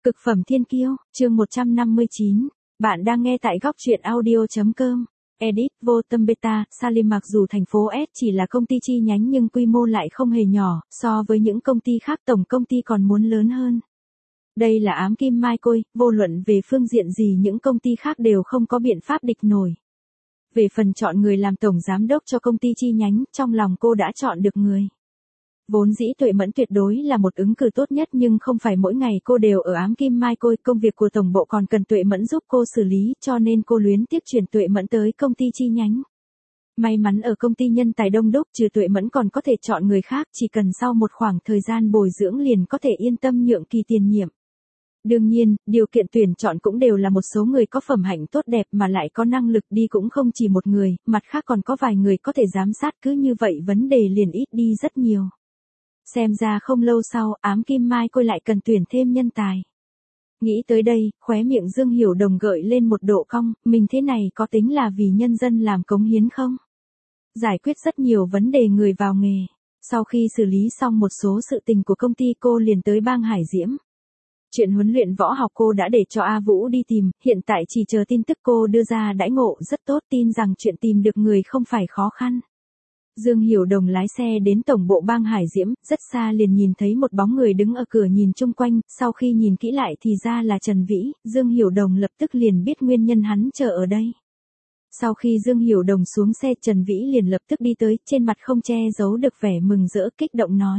Cực phẩm thiên kiêu, chương 159. Bạn đang nghe tại góc truyện audio.com. Edit, vô tâm beta, Salim mặc dù thành phố S chỉ là công ty chi nhánh nhưng quy mô lại không hề nhỏ, so với những công ty khác tổng công ty còn muốn lớn hơn. Đây là ám kim mai côi, vô luận về phương diện gì những công ty khác đều không có biện pháp địch nổi. Về phần chọn người làm tổng giám đốc cho công ty chi nhánh, trong lòng cô đã chọn được người. Vốn dĩ Tuệ Mẫn tuyệt đối là một ứng cử tốt nhất nhưng không phải mỗi ngày cô đều ở ám kim mai côi, công việc của tổng bộ còn cần Tuệ Mẫn giúp cô xử lý, cho nên cô luyến tiếc chuyển Tuệ Mẫn tới công ty chi nhánh. May mắn ở công ty nhân tài đông đúc trừ Tuệ Mẫn còn có thể chọn người khác, chỉ cần sau một khoảng thời gian bồi dưỡng liền có thể yên tâm nhượng kỳ tiền nhiệm. Đương nhiên, điều kiện tuyển chọn cũng đều là một số người có phẩm hạnh tốt đẹp mà lại có năng lực đi cũng không chỉ một người, mặt khác còn có vài người có thể giám sát, cứ như vậy vấn đề liền ít đi rất nhiều. Xem ra không lâu sau, ám kim mai côi lại cần tuyển thêm nhân tài. Nghĩ tới đây, khóe miệng Dương Hiểu Đồng gợi lên một độ cong, mình thế này có tính là vì nhân dân làm cống hiến không? Giải quyết rất nhiều vấn đề người vào nghề. Sau khi xử lý xong một số sự tình của công ty cô liền tới bang Hải Diễm. Chuyện huấn luyện võ học cô đã để cho A Vũ đi tìm, hiện tại chỉ chờ tin tức cô đưa ra đãi ngộ rất tốt, tin rằng chuyện tìm được người không phải khó khăn. Dương Hiểu Đồng lái xe đến tổng bộ bang Hải Diễm, rất xa liền nhìn thấy một bóng người đứng ở cửa nhìn chung quanh, sau khi nhìn kỹ lại thì ra là Trần Vĩ, Dương Hiểu Đồng lập tức liền biết nguyên nhân hắn chờ ở đây. Sau khi Dương Hiểu Đồng xuống xe, Trần Vĩ liền lập tức đi tới, trên mặt không che giấu được vẻ mừng rỡ kích động nói.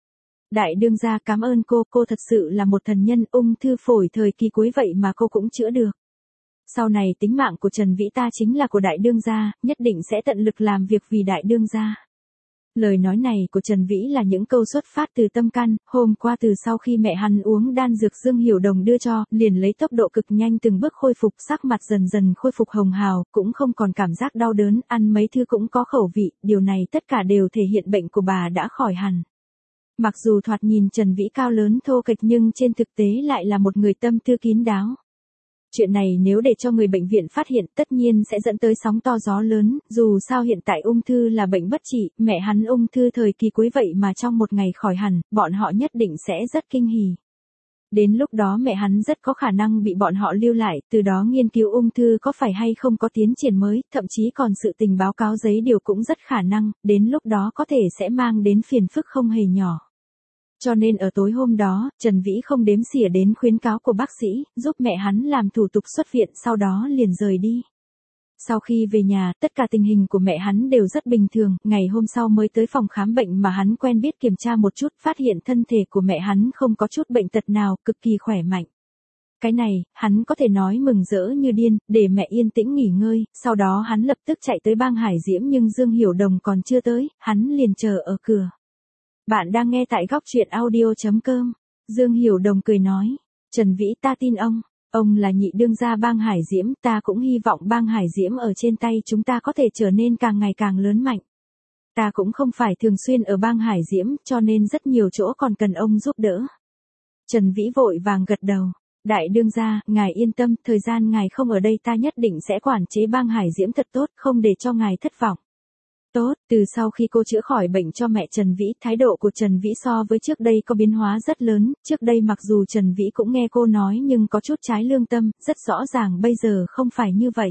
Đại đương gia cảm ơn cô thật sự là một thần nhân, ung thư phổi thời kỳ cuối vậy mà cô cũng chữa được. Sau này tính mạng của Trần Vĩ ta chính là của đại đương gia, nhất định sẽ tận lực làm việc vì đại đương gia. Lời nói này của Trần Vĩ là những câu xuất phát từ tâm can, hôm qua từ sau khi mẹ hắn uống đan dược Dương Hiểu Đồng đưa cho, liền lấy tốc độ cực nhanh từng bước khôi phục, sắc mặt dần dần khôi phục hồng hào, cũng không còn cảm giác đau đớn, ăn mấy thứ cũng có khẩu vị, điều này tất cả đều thể hiện bệnh của bà đã khỏi hẳn. Mặc dù thoạt nhìn Trần Vĩ cao lớn thô kệch nhưng trên thực tế lại là một người tâm tư kín đáo. Chuyện này nếu để cho người bệnh viện phát hiện tất nhiên sẽ dẫn tới sóng to gió lớn, dù sao hiện tại ung thư là bệnh bất trị, mẹ hắn ung thư thời kỳ cuối vậy mà trong một ngày khỏi hẳn, bọn họ nhất định sẽ rất kinh hỉ. Đến lúc đó mẹ hắn rất có khả năng bị bọn họ lưu lại, từ đó nghiên cứu ung thư có phải hay không có tiến triển mới, thậm chí còn sự tình báo cáo giấy điều cũng rất khả năng, đến lúc đó có thể sẽ mang đến phiền phức không hề nhỏ. Cho nên ở tối hôm đó, Trần Vĩ không đếm xỉa đến khuyến cáo của bác sĩ, giúp mẹ hắn làm thủ tục xuất viện, sau đó liền rời đi. Sau khi về nhà, tất cả tình hình của mẹ hắn đều rất bình thường, ngày hôm sau mới tới phòng khám bệnh mà hắn quen biết kiểm tra một chút, phát hiện thân thể của mẹ hắn không có chút bệnh tật nào, cực kỳ khỏe mạnh. Cái này, hắn có thể nói mừng rỡ như điên, để mẹ yên tĩnh nghỉ ngơi, sau đó hắn lập tức chạy tới bang Hải Diễm nhưng Dương Hiểu Đồng còn chưa tới, hắn liền chờ ở cửa. Bạn đang nghe tại góc truyện audio.com. Dương Hiểu Đồng cười nói. Trần Vĩ ta tin ông là nhị đương gia bang Hải Diễm, ta cũng hy vọng bang Hải Diễm ở trên tay chúng ta có thể trở nên càng ngày càng lớn mạnh. Ta cũng không phải thường xuyên ở bang Hải Diễm cho nên rất nhiều chỗ còn cần ông giúp đỡ. Trần Vĩ vội vàng gật đầu. Đại đương gia, ngài yên tâm, thời gian ngài không ở đây ta nhất định sẽ quản chế bang Hải Diễm thật tốt, không để cho ngài thất vọng. Tốt, từ sau khi cô chữa khỏi bệnh cho mẹ Trần Vĩ, thái độ của Trần Vĩ so với trước đây có biến hóa rất lớn, trước đây mặc dù Trần Vĩ cũng nghe cô nói nhưng có chút trái lương tâm, rất rõ ràng bây giờ không phải như vậy.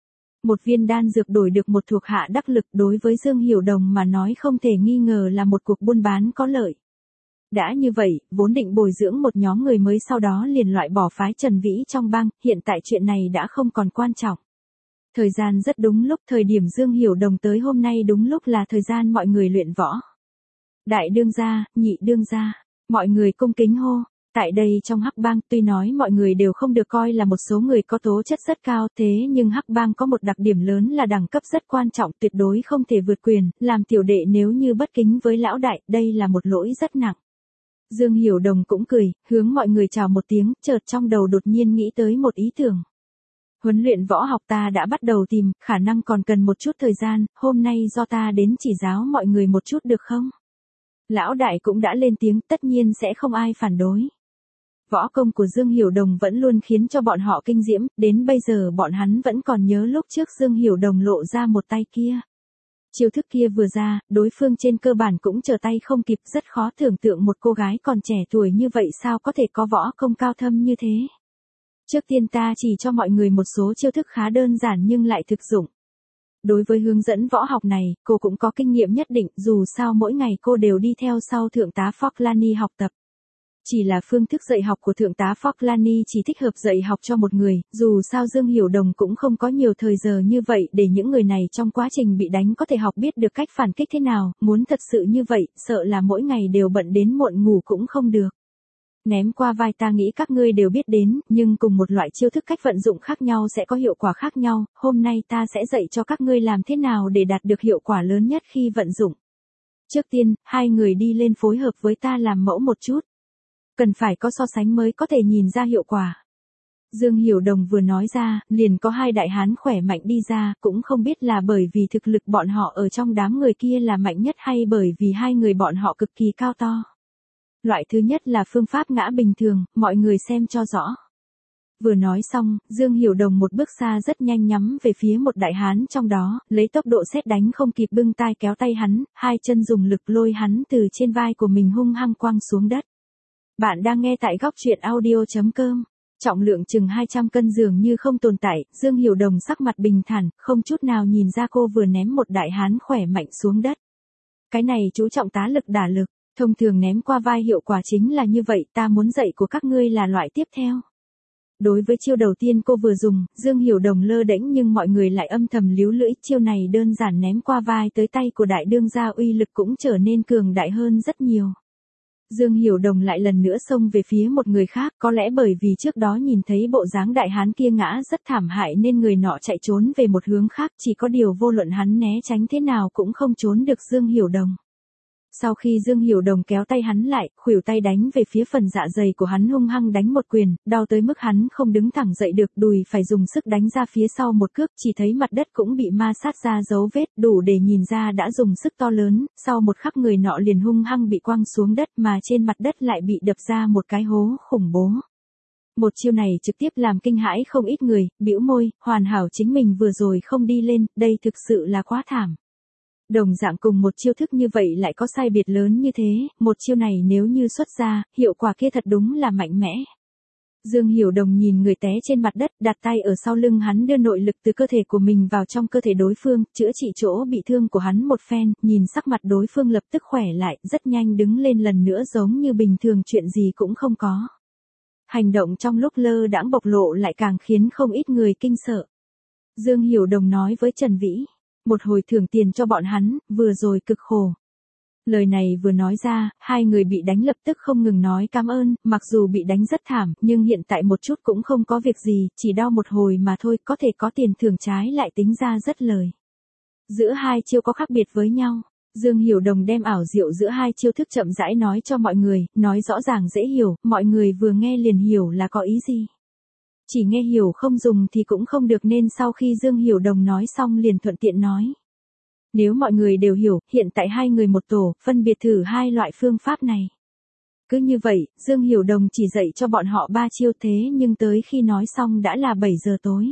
Một viên đan dược đổi được một thuộc hạ đắc lực đối với Dương Hiểu Đồng mà nói không thể nghi ngờ là một cuộc buôn bán có lợi. Đã như vậy, vốn định bồi dưỡng một nhóm người mới sau đó liền loại bỏ phái Trần Vĩ trong bang, hiện tại chuyện này đã không còn quan trọng. Thời gian rất đúng lúc, thời điểm Dương Hiểu Đồng tới hôm nay đúng lúc là thời gian mọi người luyện võ. Đại đương gia, nhị đương gia, mọi người cung kính hô. Tại đây trong Hắc Bang, tuy nói mọi người đều không được coi là một số người có tố chất rất cao, thế nhưng Hắc Bang có một đặc điểm lớn là đẳng cấp rất quan trọng, tuyệt đối không thể vượt quyền, làm tiểu đệ nếu như bất kính với lão đại, đây là một lỗi rất nặng. Dương Hiểu Đồng cũng cười, hướng mọi người chào một tiếng, chợt trong đầu đột nhiên nghĩ tới một ý tưởng. Huấn luyện võ học ta đã bắt đầu tìm, khả năng còn cần một chút thời gian, hôm nay do ta đến chỉ giáo mọi người một chút được không? Lão đại cũng đã lên tiếng, tất nhiên sẽ không ai phản đối. Võ công của Dương Hiểu Đồng vẫn luôn khiến cho bọn họ kinh diễm, đến bây giờ bọn hắn vẫn còn nhớ lúc trước Dương Hiểu Đồng lộ ra một tay kia. Chiêu thức kia vừa ra, đối phương trên cơ bản cũng trở tay không kịp, rất khó tưởng tượng một cô gái còn trẻ tuổi như vậy sao có thể có võ công cao thâm như thế. Trước tiên ta chỉ cho mọi người một số chiêu thức khá đơn giản nhưng lại thực dụng. Đối với hướng dẫn võ học này, cô cũng có kinh nghiệm nhất định, dù sao mỗi ngày cô đều đi theo sau thượng tá Forlani học tập. Chỉ là phương thức dạy học của thượng tá Forlani chỉ thích hợp dạy học cho một người, dù sao Dương Hiểu Đồng cũng không có nhiều thời giờ như vậy để những người này trong quá trình bị đánh có thể học biết được cách phản kích thế nào, muốn thật sự như vậy, sợ là mỗi ngày đều bận đến muộn ngủ cũng không được. Ném qua vai ta nghĩ các ngươi đều biết đến, nhưng cùng một loại chiêu thức cách vận dụng khác nhau sẽ có hiệu quả khác nhau, hôm nay ta sẽ dạy cho các ngươi làm thế nào để đạt được hiệu quả lớn nhất khi vận dụng. Trước tiên, hai người đi lên phối hợp với ta làm mẫu một chút. Cần phải có so sánh mới có thể nhìn ra hiệu quả. Dương Hiểu Đồng vừa nói ra, liền có hai đại hán khỏe mạnh đi ra, cũng không biết là bởi vì thực lực bọn họ ở trong đám người kia là mạnh nhất hay bởi vì hai người bọn họ cực kỳ cao to. Loại thứ nhất là phương pháp ngã bình thường, mọi người xem cho rõ. Vừa nói xong, Dương Hiểu Đồng một bước xa rất nhanh nhắm về phía một đại hán trong đó, lấy tốc độ sét đánh không kịp bưng tay kéo tay hắn, hai chân dùng lực lôi hắn từ trên vai của mình hung hăng quăng xuống đất. Bạn đang nghe tại góc truyện audio.com. Trọng lượng chừng 200 cân dường như không tồn tại, Dương Hiểu Đồng sắc mặt bình thản, không chút nào nhìn ra cô vừa ném một đại hán khỏe mạnh xuống đất. Cái này chú trọng tá lực đả lực, thông thường ném qua vai hiệu quả chính là như vậy, ta muốn dạy của các ngươi là loại tiếp theo. Đối với chiêu đầu tiên cô vừa dùng, Dương Hiểu Đồng lơ đễnh nhưng mọi người lại âm thầm líu lưỡi, chiêu này đơn giản ném qua vai tới tay của đại đương gia uy lực cũng trở nên cường đại hơn rất nhiều. Dương Hiểu Đồng lại lần nữa xông về phía một người khác, có lẽ bởi vì trước đó nhìn thấy bộ dáng đại hán kia ngã rất thảm hại nên người nọ chạy trốn về một hướng khác, chỉ có điều vô luận hắn né tránh thế nào cũng không trốn được Dương Hiểu Đồng. Sau khi Dương Hiểu Đồng kéo tay hắn lại, khuỷu tay đánh về phía phần dạ dày của hắn hung hăng đánh một quyền, đau tới mức hắn không đứng thẳng dậy được, đùi phải dùng sức đánh ra phía sau một cước, chỉ thấy mặt đất cũng bị ma sát ra dấu vết, đủ để nhìn ra đã dùng sức to lớn, sau một khắc người nọ liền hung hăng bị quăng xuống đất mà trên mặt đất lại bị đập ra một cái hố khủng bố. Một chiêu này trực tiếp làm kinh hãi không ít người, bĩu môi, hoàn hảo chính mình vừa rồi không đi lên, đây thực sự là quá thảm. Đồng dạng cùng một chiêu thức như vậy lại có sai biệt lớn như thế, một chiêu này nếu như xuất ra, hiệu quả kia thật đúng là mạnh mẽ. Dương Hiểu Đồng nhìn người té trên mặt đất, đặt tay ở sau lưng hắn đưa nội lực từ cơ thể của mình vào trong cơ thể đối phương, chữa trị chỗ bị thương của hắn một phen, nhìn sắc mặt đối phương lập tức khỏe lại, rất nhanh đứng lên lần nữa giống như bình thường chuyện gì cũng không có. Hành động trong lúc lơ đãng bộc lộ lại càng khiến không ít người kinh sợ. Dương Hiểu Đồng nói với Trần Vĩ. Một hồi thưởng tiền cho bọn hắn, vừa rồi cực khổ. Lời này vừa nói ra, hai người bị đánh lập tức không ngừng nói cảm ơn, mặc dù bị đánh rất thảm, nhưng hiện tại một chút cũng không có việc gì, chỉ đau một hồi mà thôi, có thể có tiền thưởng trái lại tính ra rất lời. Giữa hai chiêu có khác biệt với nhau. Dương Hiểu Đồng đem ảo diệu giữa hai chiêu thức chậm rãi nói cho mọi người, nói rõ ràng dễ hiểu, mọi người vừa nghe liền hiểu là có ý gì. Chỉ nghe hiểu không dùng thì cũng không được nên sau khi Dương Hiểu Đồng nói xong liền thuận tiện nói. Nếu mọi người đều hiểu, hiện tại hai người một tổ, phân biệt thử hai loại phương pháp này. Cứ như vậy, Dương Hiểu Đồng chỉ dạy cho bọn họ 3 chiêu thế nhưng tới khi nói xong đã là 7 giờ tối.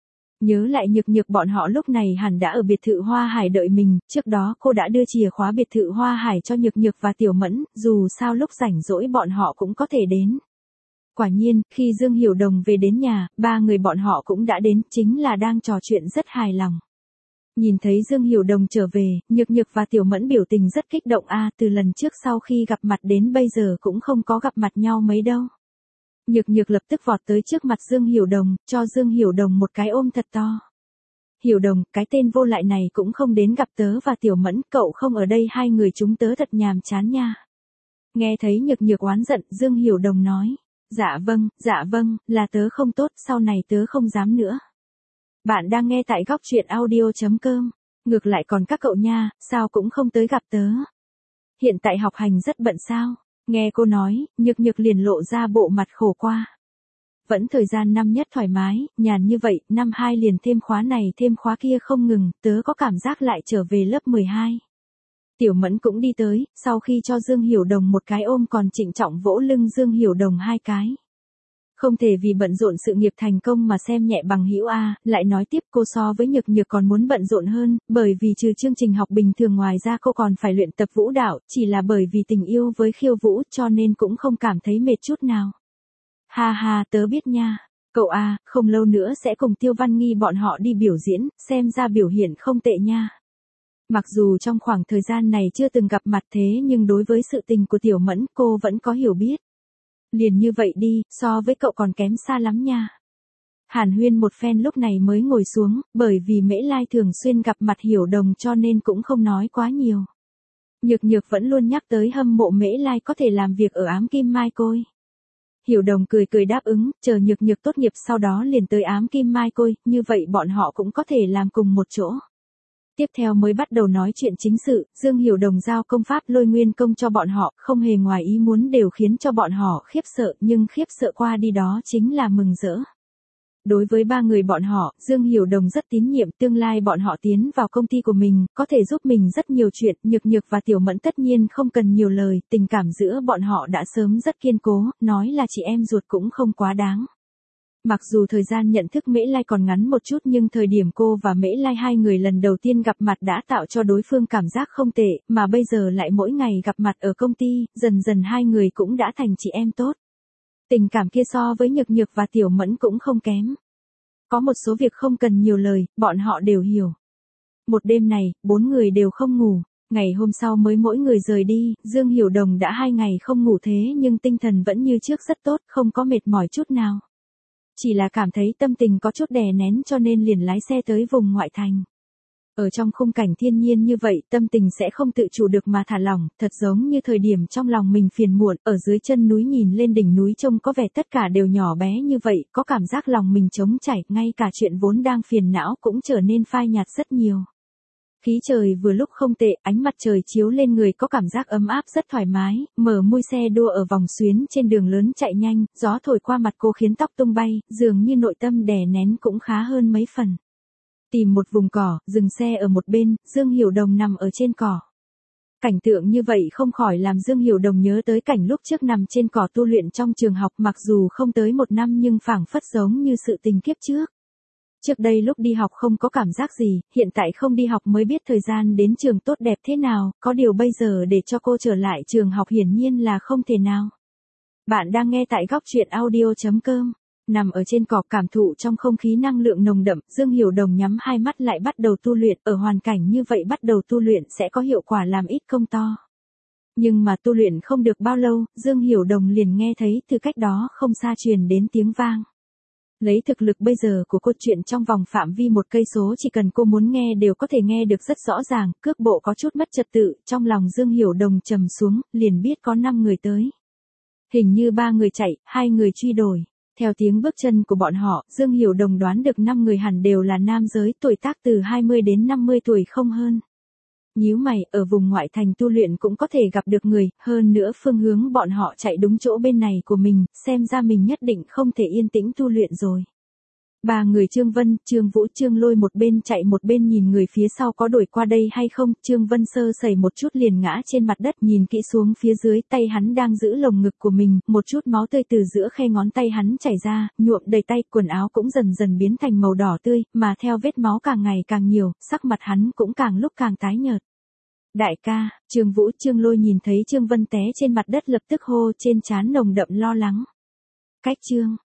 Nhớ lại Nhược Nhược bọn họ lúc này hẳn đã ở biệt thự Hoa Hải đợi mình, trước đó cô đã đưa chìa khóa biệt thự Hoa Hải cho Nhược Nhược và Tiểu Mẫn, dù sao lúc rảnh rỗi bọn họ cũng có thể đến. Quả nhiên, khi Dương Hiểu Đồng về đến nhà, 3 người bọn họ cũng đã đến, chính là đang trò chuyện rất hài lòng. Nhìn thấy Dương Hiểu Đồng trở về, Nhược Nhược và Tiểu Mẫn biểu tình rất kích động từ lần trước sau khi gặp mặt đến bây giờ cũng không có gặp mặt nhau mấy đâu. Nhược Nhược lập tức vọt tới trước mặt Dương Hiểu Đồng, cho Dương Hiểu Đồng một cái ôm thật to. Hiểu Đồng, cái tên vô lại này cũng không đến gặp tớ và Tiểu Mẫn, cậu không ở đây hai người chúng tớ thật nhàm chán nha. Nghe thấy Nhược Nhược oán giận, Dương Hiểu Đồng nói. Dạ vâng, là tớ không tốt, sau này tớ không dám nữa. Bạn đang nghe tại góc truyện audio.com. Ngược lại còn các cậu nha, sao cũng không tới gặp tớ. Hiện tại học hành rất bận sao? Nghe cô nói, Nhược Nhược liền lộ ra bộ mặt khổ qua. Vẫn thời gian năm nhất thoải mái, nhàn như vậy, năm 2 liền thêm khóa này thêm khóa kia không ngừng, tớ có cảm giác lại trở về lớp 12. Tiểu Mẫn cũng đi tới, sau khi cho Dương Hiểu Đồng một cái ôm còn trịnh trọng vỗ lưng Dương Hiểu Đồng 2 cái. Không thể vì bận rộn sự nghiệp thành công mà xem nhẹ bằng hữu a, lại nói tiếp cô so với Nhược Nhược còn muốn bận rộn hơn, bởi vì trừ chương trình học bình thường ngoài ra cô còn phải luyện tập vũ đạo, chỉ là bởi vì tình yêu với khiêu vũ cho nên cũng không cảm thấy mệt chút nào. Ha ha, tớ biết nha. Cậu a, không lâu nữa sẽ cùng Tiêu Văn Nghi bọn họ đi biểu diễn, xem ra biểu hiện không tệ nha. Mặc dù trong khoảng thời gian này chưa từng gặp mặt thế nhưng đối với sự tình của Tiểu Mẫn cô vẫn có hiểu biết. Liền như vậy đi, so với cậu còn kém xa lắm nha. Hàn huyên một phen lúc này mới ngồi xuống, bởi vì Mễ Lai thường xuyên gặp mặt Hiểu Đồng cho nên cũng không nói quá nhiều. Nhược Nhược vẫn luôn nhắc tới hâm mộ Mễ Lai có thể làm việc ở Ám Kim Mai Côi. Hiểu Đồng cười cười đáp ứng, chờ Nhược Nhược tốt nghiệp sau đó liền tới Ám Kim Mai Côi, như vậy bọn họ cũng có thể làm cùng một chỗ. Tiếp theo mới bắt đầu nói chuyện chính sự, Dương Hiểu Đồng giao công pháp Lôi Nguyên công cho bọn họ, không hề ngoài ý muốn đều khiến cho bọn họ khiếp sợ, nhưng khiếp sợ qua đi đó chính là mừng rỡ. Đối với ba người bọn họ, Dương Hiểu Đồng rất tín nhiệm, tương lai bọn họ tiến vào công ty của mình, có thể giúp mình rất nhiều chuyện, Nhược Nhược và Tiểu Mẫn tất nhiên không cần nhiều lời, tình cảm giữa bọn họ đã sớm rất kiên cố, nói là chị em ruột cũng không quá đáng. Mặc dù thời gian nhận thức Mễ Lai còn ngắn một chút nhưng thời điểm cô và Mễ Lai hai người lần đầu tiên gặp mặt đã tạo cho đối phương cảm giác không tệ, mà bây giờ lại mỗi ngày gặp mặt ở công ty, dần dần hai người cũng đã thành chị em tốt. Tình cảm kia so với Nhược Nhược và Tiểu Mẫn cũng không kém. Có một số việc không cần nhiều lời, bọn họ đều hiểu. Một đêm này, 4 người đều không ngủ. Ngày hôm sau mới mỗi người rời đi, Dương Hiểu Đồng đã 2 ngày không ngủ thế nhưng tinh thần vẫn như trước rất tốt, không có mệt mỏi chút nào. Chỉ là cảm thấy tâm tình có chút đè nén cho nên liền lái xe tới vùng ngoại thành. Ở trong khung cảnh thiên nhiên như vậy, tâm tình sẽ không tự chủ được mà thả lỏng, thật giống như thời điểm trong lòng mình phiền muộn, ở dưới chân núi nhìn lên đỉnh núi trông có vẻ tất cả đều nhỏ bé như vậy, có cảm giác lòng mình trống trải, ngay cả chuyện vốn đang phiền não cũng trở nên phai nhạt rất nhiều. Khí trời vừa lúc không tệ, ánh mặt trời chiếu lên người có cảm giác ấm áp rất thoải mái, mở mui xe đua ở vòng xuyến trên đường lớn chạy nhanh, gió thổi qua mặt cô khiến tóc tung bay, dường như nội tâm đè nén cũng khá hơn mấy phần. Tìm một vùng cỏ, dừng xe ở một bên, Dương Hiểu Đồng nằm ở trên cỏ. Cảnh tượng như vậy không khỏi làm Dương Hiểu Đồng nhớ tới cảnh lúc trước nằm trên cỏ tu luyện trong trường học, mặc dù không tới 1 năm nhưng phảng phất giống như sự tình kiếp trước. Trước đây lúc đi học không có cảm giác gì, hiện tại không đi học mới biết thời gian đến trường tốt đẹp thế nào, có điều bây giờ để cho cô trở lại trường học hiển nhiên là không thể nào. Bạn đang nghe tại góc truyện audio.com. Nằm ở trên cỏ cảm thụ trong không khí năng lượng nồng đậm, Dương Hiểu Đồng nhắm hai mắt lại bắt đầu tu luyện, ở hoàn cảnh như vậy bắt đầu tu luyện sẽ có hiệu quả làm ít công to. Nhưng mà tu luyện không được bao lâu, Dương Hiểu Đồng liền nghe thấy từ cách đó không xa truyền đến tiếng vang. Lấy thực lực bây giờ của cô, chuyện trong vòng phạm vi 1 cây số chỉ cần cô muốn nghe đều có thể nghe được rất rõ ràng, cước bộ có chút mất trật tự, trong lòng Dương Hiểu Đồng trầm xuống, liền biết có 5 người tới. Hình như 3 người chạy, 2 người truy đuổi. Theo tiếng bước chân của bọn họ, Dương Hiểu Đồng đoán được 5 người hẳn đều là nam giới, tuổi tác từ 20 đến 50 tuổi không hơn. Nhíu mày, ở vùng ngoại thành tu luyện cũng có thể gặp được người, hơn nữa phương hướng bọn họ chạy đúng chỗ bên này của mình, xem ra mình nhất định không thể yên tĩnh tu luyện rồi. 3 người Trương Vân, Trương Vũ, Trương Lôi một bên chạy một bên nhìn người phía sau có đuổi qua đây hay không, Trương Vân sơ sẩy một chút liền ngã trên mặt đất, nhìn kỹ xuống phía dưới, tay hắn đang giữ lồng ngực của mình, một chút máu tươi từ giữa khe ngón tay hắn chảy ra, nhuộm đầy tay, quần áo cũng dần dần biến thành màu đỏ tươi, mà theo vết máu càng ngày càng nhiều, sắc mặt hắn cũng càng lúc càng tái nhợt. Đại ca, Trương Vũ, Trương Lôi nhìn thấy Trương Vân té trên mặt đất lập tức hô, trên trán nồng đậm lo lắng. Cách Trương